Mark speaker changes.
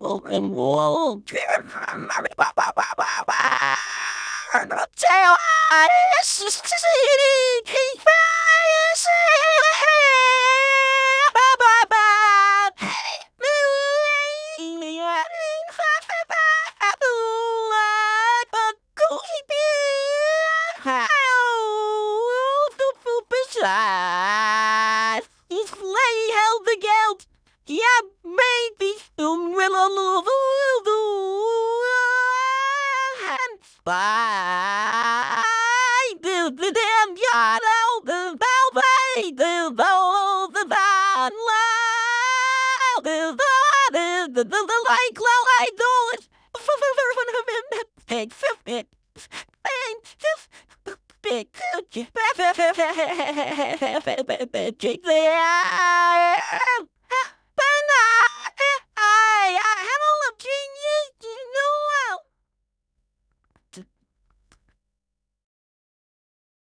Speaker 1: He's lay held the geld. Yeah, maybe Bye. The damn yard out the ballet, the van the like loud I do it. Take 50. Big